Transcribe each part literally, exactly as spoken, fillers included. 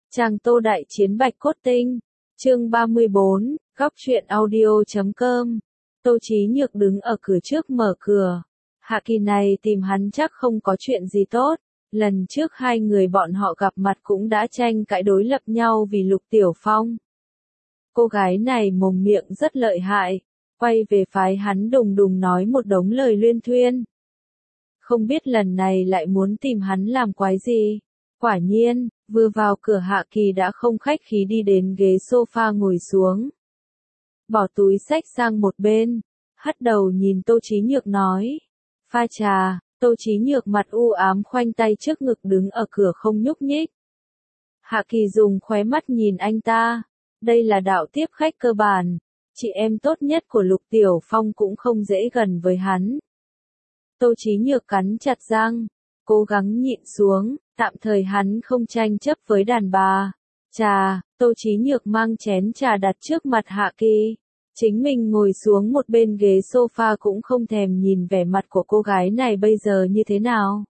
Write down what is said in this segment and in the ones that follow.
Trang Tô Đại Chiến Bạch Cốt Tinh, chương ba mươi bốn, góc truyện audio chấm com. Tô Chí Nhược đứng ở cửa trước mở cửa. Hạ Kỳ này tìm hắn chắc không có chuyện gì tốt. Lần trước hai người bọn họ gặp mặt cũng đã tranh cãi đối lập nhau vì Lục Tiểu Phong. Cô gái này mồm miệng rất lợi hại, quay về phái hắn đùng đùng nói một đống lời luyên thuyên. Không biết lần này lại muốn tìm hắn làm quái gì. Quả nhiên, vừa vào cửa Hạ Kỳ đã không khách khí đi đến ghế sofa ngồi xuống. Bỏ túi xách sang một bên, hất đầu nhìn Tô Chí Nhược nói. Pha trà. Tô Chí Nhược mặt u ám khoanh tay trước ngực đứng ở cửa không nhúc nhích. Hạ Kỳ dùng khóe mắt nhìn anh ta. Đây là đạo tiếp khách cơ bản. Chị em tốt nhất của Lục Tiểu Phong cũng không dễ gần với hắn. Tô Chí Nhược cắn chặt răng, cố gắng nhịn xuống, tạm thời hắn không tranh chấp với đàn bà. Trà, Tô Chí Nhược mang chén trà đặt trước mặt Hạ Kỳ. Chính mình ngồi xuống một bên ghế sofa cũng không thèm nhìn vẻ mặt của cô gái này bây giờ như thế nào.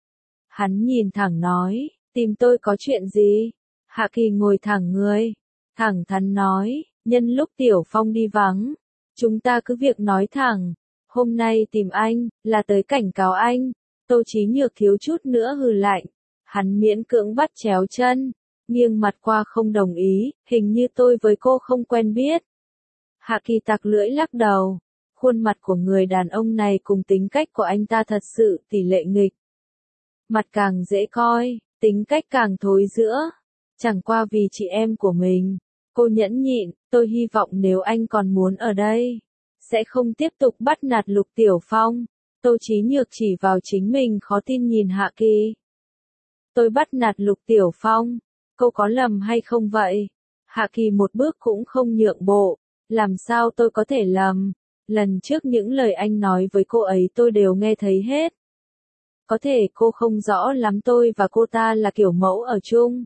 Hắn nhìn thẳng nói, tìm tôi có chuyện gì? Hạ Kỳ ngồi thẳng người, thẳng thắn nói, nhân lúc Tiểu Phong đi vắng, chúng ta cứ việc nói thẳng. Hôm nay tìm anh, là tới cảnh cáo anh. Tô Chí Nhược thiếu chút nữa hừ lạnh. Hắn miễn cưỡng bắt chéo chân, nghiêng mặt qua không đồng ý, hình như tôi với cô không quen biết. Hạ Kỳ tặc lưỡi lắc đầu. Khuôn mặt của người đàn ông này cùng tính cách của anh ta thật sự tỷ lệ nghịch. Mặt càng dễ coi, tính cách càng thối rữa. Chẳng qua vì chị em của mình. Cô nhẫn nhịn, tôi hy vọng nếu anh còn muốn ở đây, sẽ không tiếp tục bắt nạt Lục Tiểu Phong. Tô Chí Nhược chỉ vào chính mình khó tin nhìn Hạ Kỳ. Tôi bắt nạt Lục Tiểu Phong, cô có lầm hay không vậy? Hạ Kỳ một bước cũng không nhượng bộ. Làm sao tôi có thể lầm? Lần trước những lời anh nói với cô ấy tôi đều nghe thấy hết. Có thể cô không rõ lắm tôi và cô ta là kiểu mẫu ở chung.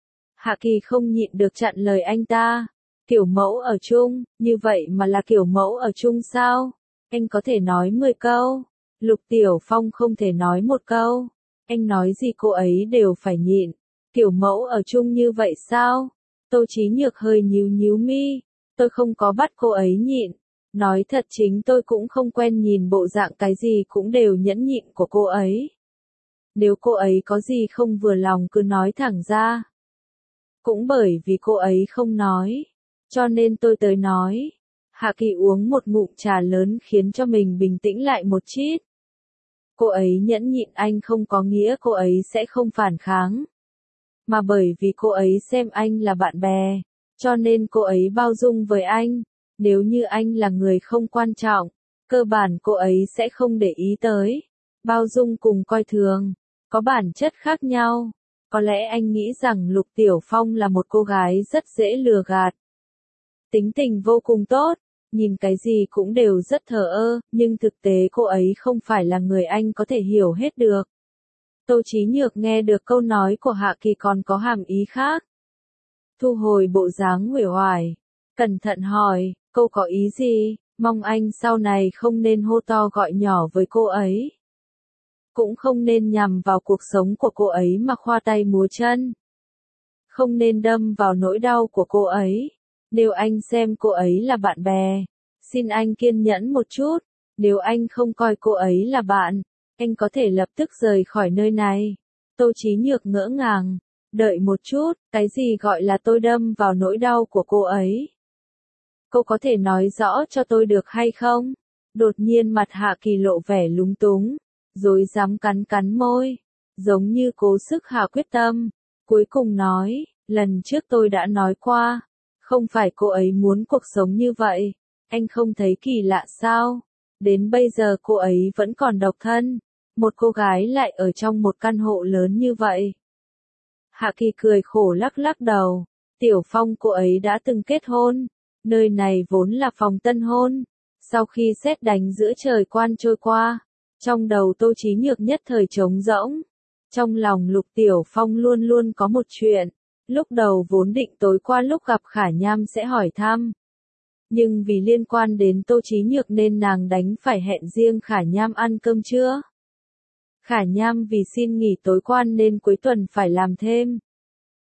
Hạ Kỳ không nhịn được chặn lời anh ta. Kiểu mẫu ở chung, như vậy mà là kiểu mẫu ở chung sao? Anh có thể nói mười câu. Lục Tiểu Phong không thể nói một câu. Anh nói gì cô ấy đều phải nhịn. Kiểu mẫu ở chung như vậy sao? Tô Chí Nhược hơi nhíu nhíu mi. Tôi không có bắt cô ấy nhịn. Nói thật chính tôi cũng không quen nhìn bộ dạng cái gì cũng đều nhẫn nhịn của cô ấy. Nếu cô ấy có gì không vừa lòng cứ nói thẳng ra. Cũng bởi vì cô ấy không nói, cho nên tôi tới nói. Hạ Kỳ uống một ngụm trà lớn khiến cho mình bình tĩnh lại một chút. Cô ấy nhẫn nhịn anh không có nghĩa cô ấy sẽ không phản kháng. Mà bởi vì cô ấy xem anh là bạn bè, cho nên cô ấy bao dung với anh. Nếu như anh là người không quan trọng, cơ bản cô ấy sẽ không để ý tới. Bao dung cùng coi thường, có bản chất khác nhau. Có lẽ anh nghĩ rằng Lục Tiểu Phong là một cô gái rất dễ lừa gạt. Tính tình vô cùng tốt, nhìn cái gì cũng đều rất thờ ơ, nhưng thực tế cô ấy không phải là người anh có thể hiểu hết được. Tô Chí Nhược nghe được câu nói của Hạ Kỳ còn có hàm ý khác. Thu hồi bộ dáng uể oải, cẩn thận hỏi, cô có ý gì? Mong anh sau này không nên hô to gọi nhỏ với cô ấy. Cũng không nên nhằm vào cuộc sống của cô ấy mà khoa tay múa chân. Không nên đâm vào nỗi đau của cô ấy. Nếu anh xem cô ấy là bạn bè, xin anh kiên nhẫn một chút. Nếu anh không coi cô ấy là bạn, anh có thể lập tức rời khỏi nơi này. Tô Chí Nhược ngỡ ngàng. Đợi một chút, cái gì gọi là tôi đâm vào nỗi đau của cô ấy? Cô có thể nói rõ cho tôi được hay không? Đột nhiên mặt Hạ Kỳ lộ vẻ lúng túng, rồi dám cắn cắn môi, giống như cố sức hạ quyết tâm. Cuối cùng nói, lần trước tôi đã nói qua, không phải cô ấy muốn cuộc sống như vậy. Anh không thấy kỳ lạ sao? Đến bây giờ cô ấy vẫn còn độc thân. Một cô gái lại ở trong một căn hộ lớn như vậy. Hạ Kỳ cười khổ lắc lắc đầu. Tiểu Phong cô ấy đã từng kết hôn. Nơi này vốn là phòng tân hôn. Sau khi sét đánh giữa trời quan trôi qua, trong đầu Tô Chí Nhược nhất thời trống rỗng. Trong lòng Lục Tiểu Phong luôn luôn có một chuyện. Lúc đầu vốn định tối qua lúc gặp Khả Nham sẽ hỏi thăm. Nhưng vì liên quan đến Tô Chí Nhược nên nàng đánh phải hẹn riêng Khả Nham ăn cơm trưa. Khả Nham vì xin nghỉ tối qua nên cuối tuần phải làm thêm.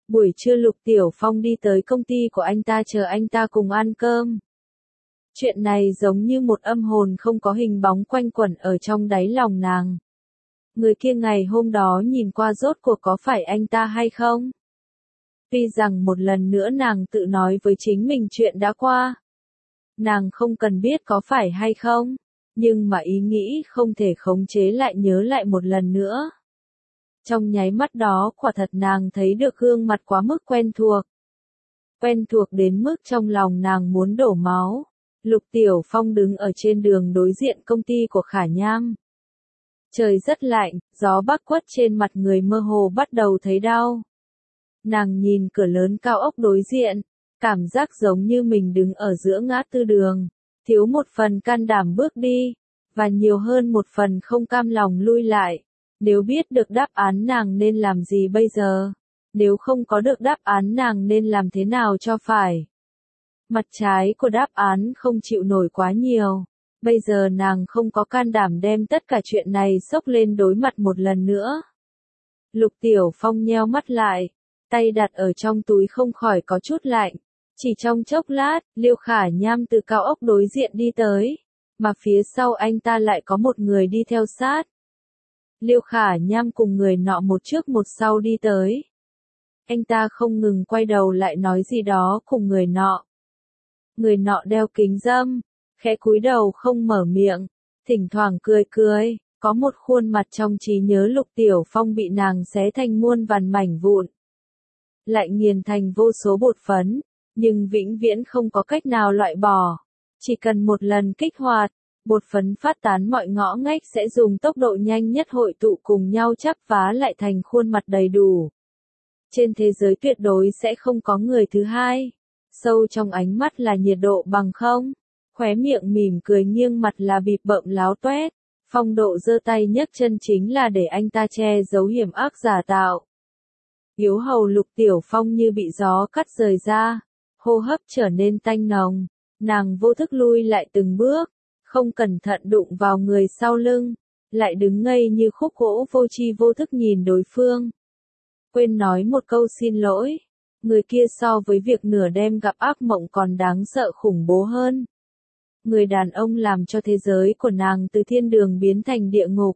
Buổi trưa Lục Tiểu Phong đi tới công ty của anh ta chờ anh ta cùng ăn cơm. Chuyện này giống như một âm hồn không có hình bóng quanh quẩn ở trong đáy lòng nàng. Người kia ngày hôm đó nhìn qua rốt cuộc có phải anh ta hay không? Tuy rằng một lần nữa nàng tự nói với chính mình chuyện đã qua. Nàng không cần biết có phải hay không, nhưng mà ý nghĩ không thể khống chế lại nhớ lại một lần nữa. Trong nháy mắt đó quả thật nàng thấy được gương mặt quá mức quen thuộc. Quen thuộc đến mức trong lòng nàng muốn đổ máu. Lục Tiểu Phong đứng ở trên đường đối diện công ty của Khả Nham. Trời rất lạnh, gió bắc quất trên mặt người mơ hồ bắt đầu thấy đau. Nàng nhìn cửa lớn cao ốc đối diện, cảm giác giống như mình đứng ở giữa ngã tư đường, thiếu một phần can đảm bước đi, và nhiều hơn một phần không cam lòng lui lại. Nếu biết được đáp án nàng nên làm gì bây giờ? Nếu không có được đáp án nàng nên làm thế nào cho phải? Mặt trái của đáp án không chịu nổi quá nhiều. Bây giờ nàng không có can đảm đem tất cả chuyện này xốc lên đối mặt một lần nữa. Lục Tiểu Phong nheo mắt lại, tay đặt ở trong túi không khỏi có chút lạnh. Chỉ trong chốc lát, Liêu Khả Nham từ cao ốc đối diện đi tới, mà phía sau anh ta lại có một người đi theo sát. Liêu Khả Nham cùng người nọ một trước một sau đi tới. Anh ta không ngừng quay đầu lại nói gì đó cùng người nọ. Người nọ đeo kính râm, khẽ cúi đầu không mở miệng, thỉnh thoảng cười cười, có một khuôn mặt trong trí nhớ Lục Tiểu Phong bị nàng xé thành muôn vàn mảnh vụn. Lại nghiền thành vô số bột phấn, nhưng vĩnh viễn không có cách nào loại bỏ. Chỉ cần một lần kích hoạt, bột phấn phát tán mọi ngõ ngách sẽ dùng tốc độ nhanh nhất hội tụ cùng nhau chắp vá lại thành khuôn mặt đầy đủ. Trên thế giới tuyệt đối sẽ không có người thứ hai. Sâu trong ánh mắt là nhiệt độ bằng không. Khóe miệng mỉm cười nghiêng mặt là bịp bợm láo toét. Phong độ giơ tay nhấc chân chính là để anh ta che giấu hiểm ác giả tạo. Yếu hầu Lục Tiểu Phong như bị gió cắt rời ra, hô hấp trở nên tanh nồng, nàng vô thức lui lại từng bước, không cẩn thận đụng vào người sau lưng, lại đứng ngây như khúc gỗ vô tri vô thức nhìn đối phương. Quên nói một câu xin lỗi, người kia so với việc nửa đêm gặp ác mộng còn đáng sợ khủng bố hơn. Người đàn ông làm cho thế giới của nàng từ thiên đường biến thành địa ngục.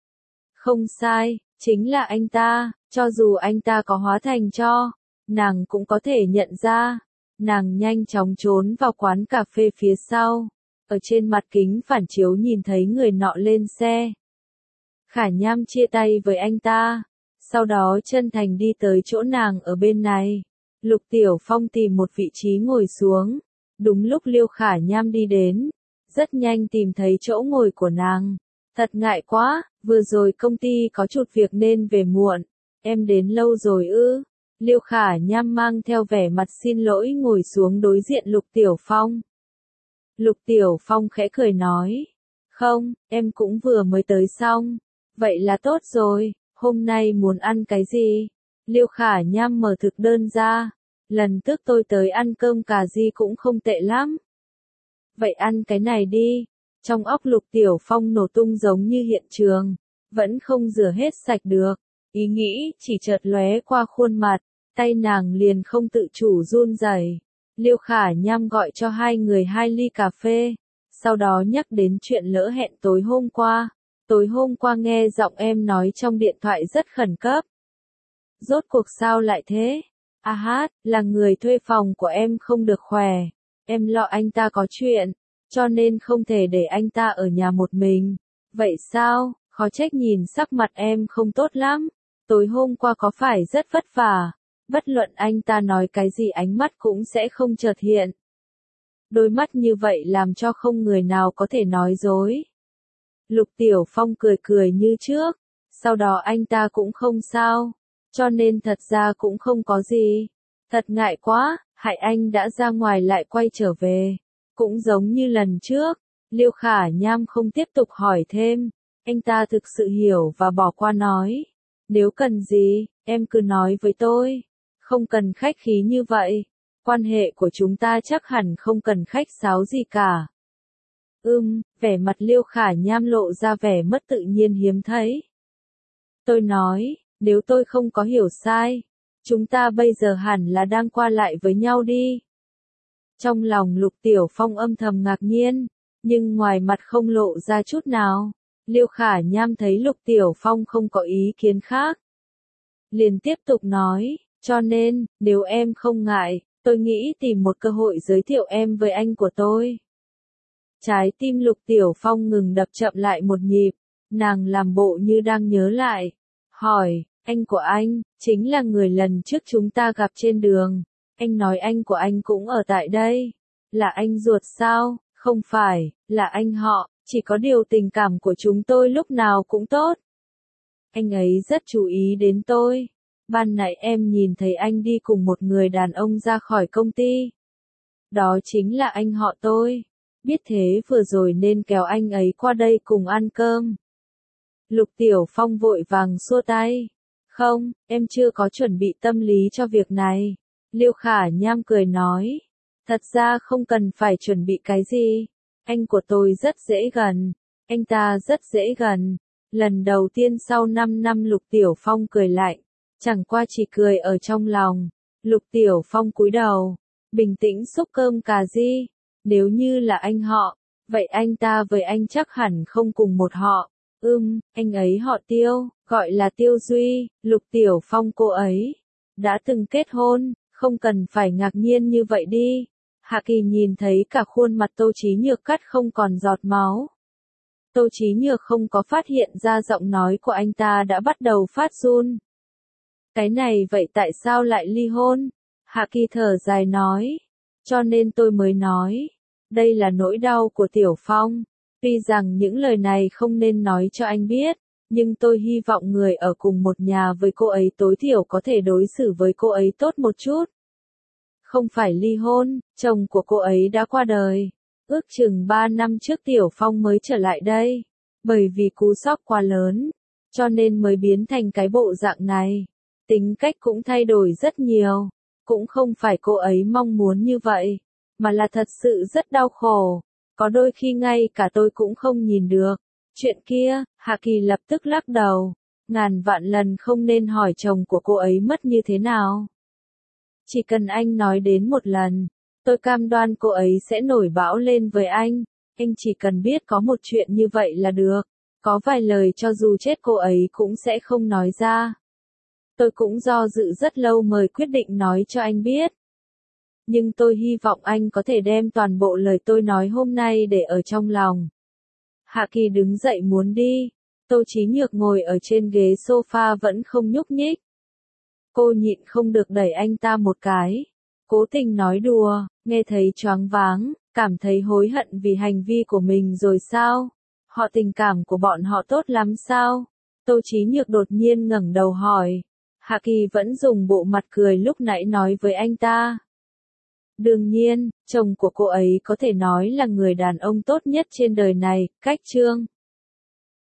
Không sai, chính là anh ta, cho dù anh ta có hóa thành tro, nàng cũng có thể nhận ra. Nàng nhanh chóng trốn vào quán cà phê phía sau, ở trên mặt kính phản chiếu nhìn thấy người nọ lên xe. Khả Nham chia tay với anh ta, sau đó chân thành đi tới chỗ nàng ở bên này. Lục Tiểu Phong tìm một vị trí ngồi xuống, đúng lúc Liêu Khả Nham đi đến, rất nhanh tìm thấy chỗ ngồi của nàng. Thật ngại quá, vừa rồi công ty có chút việc nên về muộn, em đến lâu rồi ư? Liêu Khả Nham mang theo vẻ mặt xin lỗi ngồi xuống đối diện Lục Tiểu Phong. Lục Tiểu Phong khẽ cười nói, không, em cũng vừa mới tới xong, vậy là tốt rồi, hôm nay muốn ăn cái gì? Liêu Khả Nham mở thực đơn ra, lần trước tôi tới ăn cơm cà ri cũng không tệ lắm. Vậy ăn cái này đi. Trong óc Lục Tiểu Phong nổ tung giống như hiện trường, vẫn không rửa hết sạch được. Ý nghĩ chỉ chợt lóe qua khuôn mặt, tay nàng liền không tự chủ run rẩy. Liêu Khả Nham gọi cho hai người hai ly cà phê, sau đó nhắc đến chuyện lỡ hẹn tối hôm qua. Tối hôm qua nghe giọng em nói trong điện thoại rất khẩn cấp. Rốt cuộc sao lại thế? À hát, là người thuê phòng của em không được khỏe. Em lo anh ta có chuyện, cho nên không thể để anh ta ở nhà một mình. Vậy sao, khó trách nhìn sắc mặt em không tốt lắm. Tối hôm qua có phải rất vất vả, bất luận anh ta nói cái gì ánh mắt cũng sẽ không chợt hiện. Đôi mắt như vậy làm cho không người nào có thể nói dối. Lục Tiểu Phong cười cười như trước, sau đó anh ta cũng không sao, cho nên thật ra cũng không có gì. Thật ngại quá, hại anh đã ra ngoài lại quay trở về. Cũng giống như lần trước, Liêu Khả Nham không tiếp tục hỏi thêm, anh ta thực sự hiểu và bỏ qua nói. Nếu cần gì, em cứ nói với tôi, không cần khách khí như vậy, quan hệ của chúng ta chắc hẳn không cần khách sáo gì cả. Ừm, vẻ mặt Liêu Khả Nham lộ ra vẻ mất tự nhiên hiếm thấy. Tôi nói, nếu tôi không có hiểu sai, Chúng ta bây giờ hẳn là đang qua lại với nhau đi. Trong lòng Lục Tiểu Phong âm thầm ngạc nhiên, nhưng ngoài mặt không lộ ra chút nào. Liêu Khả Nham thấy Lục Tiểu Phong không có ý kiến khác, liền tiếp tục nói, cho nên, nếu em không ngại, tôi nghĩ tìm một cơ hội giới thiệu em với anh của tôi. Trái tim Lục Tiểu Phong ngừng đập chậm lại một nhịp, nàng làm bộ như đang nhớ lại, hỏi, anh của anh, chính là người lần trước chúng ta gặp trên đường, anh nói anh của anh cũng ở tại đây, là anh ruột sao, không phải, là anh họ, chỉ có điều tình cảm của chúng tôi lúc nào cũng tốt. Anh ấy rất chú ý đến tôi, ban nãy em nhìn thấy anh đi cùng một người đàn ông ra khỏi công ty. Đó chính là anh họ tôi, biết thế vừa rồi nên kéo anh ấy qua đây cùng ăn cơm. Lục Tiểu Phong vội vàng xua tay. Không, em chưa có chuẩn bị tâm lý cho việc này. Liêu Khả Nham cười nói. Thật ra không cần phải chuẩn bị cái gì. Anh của tôi rất dễ gần. Anh ta rất dễ gần. Lần đầu tiên sau năm năm Lục Tiểu Phong cười lạnh. Chẳng qua chỉ cười ở trong lòng. Lục Tiểu Phong cúi đầu. Bình tĩnh xúc cơm cà ri. Nếu như là anh họ, vậy anh ta với anh chắc hẳn không cùng một họ. Ừm, anh ấy họ Tiêu, gọi là Tiêu Duy, Lục Tiểu Phong cô ấy. Đã từng kết hôn, không cần phải ngạc nhiên như vậy đi. Hạ Kỳ nhìn thấy cả khuôn mặt Tô Chí Nhược cắt không còn giọt máu. Tô Chí Nhược không có phát hiện ra giọng nói của anh ta đã bắt đầu phát run. Cái này vậy tại sao lại ly hôn? Hạ Kỳ thở dài nói. Cho nên tôi mới nói. Đây là nỗi đau của Tiểu Phong. Tuy rằng những lời này không nên nói cho anh biết, nhưng tôi hy vọng người ở cùng một nhà với cô ấy tối thiểu có thể đối xử với cô ấy tốt một chút. Không phải ly hôn, chồng của cô ấy đã qua đời. Ước chừng ba năm trước Tiểu Phong mới trở lại đây. Bởi vì cú sốc quá lớn, cho nên mới biến thành cái bộ dạng này. Tính cách cũng thay đổi rất nhiều. Cũng không phải cô ấy mong muốn như vậy, mà là thật sự rất đau khổ. Có đôi khi ngay cả tôi cũng không nhìn được. Chuyện kia, Hạ Kỳ lập tức lắc đầu. Ngàn vạn lần không nên hỏi chồng của cô ấy mất như thế nào. Chỉ cần anh nói đến một lần, tôi cam đoan cô ấy sẽ nổi bão lên với anh. Anh chỉ cần biết có một chuyện như vậy là được. Có vài lời cho dù chết cô ấy cũng sẽ không nói ra. Tôi cũng do dự rất lâu mới quyết định nói cho anh biết. Nhưng tôi hy vọng anh có thể đem toàn bộ lời tôi nói hôm nay để ở trong lòng. Hạ Kỳ đứng dậy muốn đi. Tô Chí Nhược ngồi ở trên ghế sofa vẫn không nhúc nhích. Cô nhịn không được đẩy anh ta một cái. Cố tình nói đùa, nghe thấy choáng váng, cảm thấy hối hận vì hành vi của mình rồi sao? Họ tình cảm của bọn họ tốt lắm sao? Tô Chí Nhược đột nhiên ngẩng đầu hỏi. Hạ Kỳ vẫn dùng bộ mặt cười lúc nãy nói với anh ta. Đương nhiên, chồng của cô ấy có thể nói là người đàn ông tốt nhất trên đời này, cách Trương.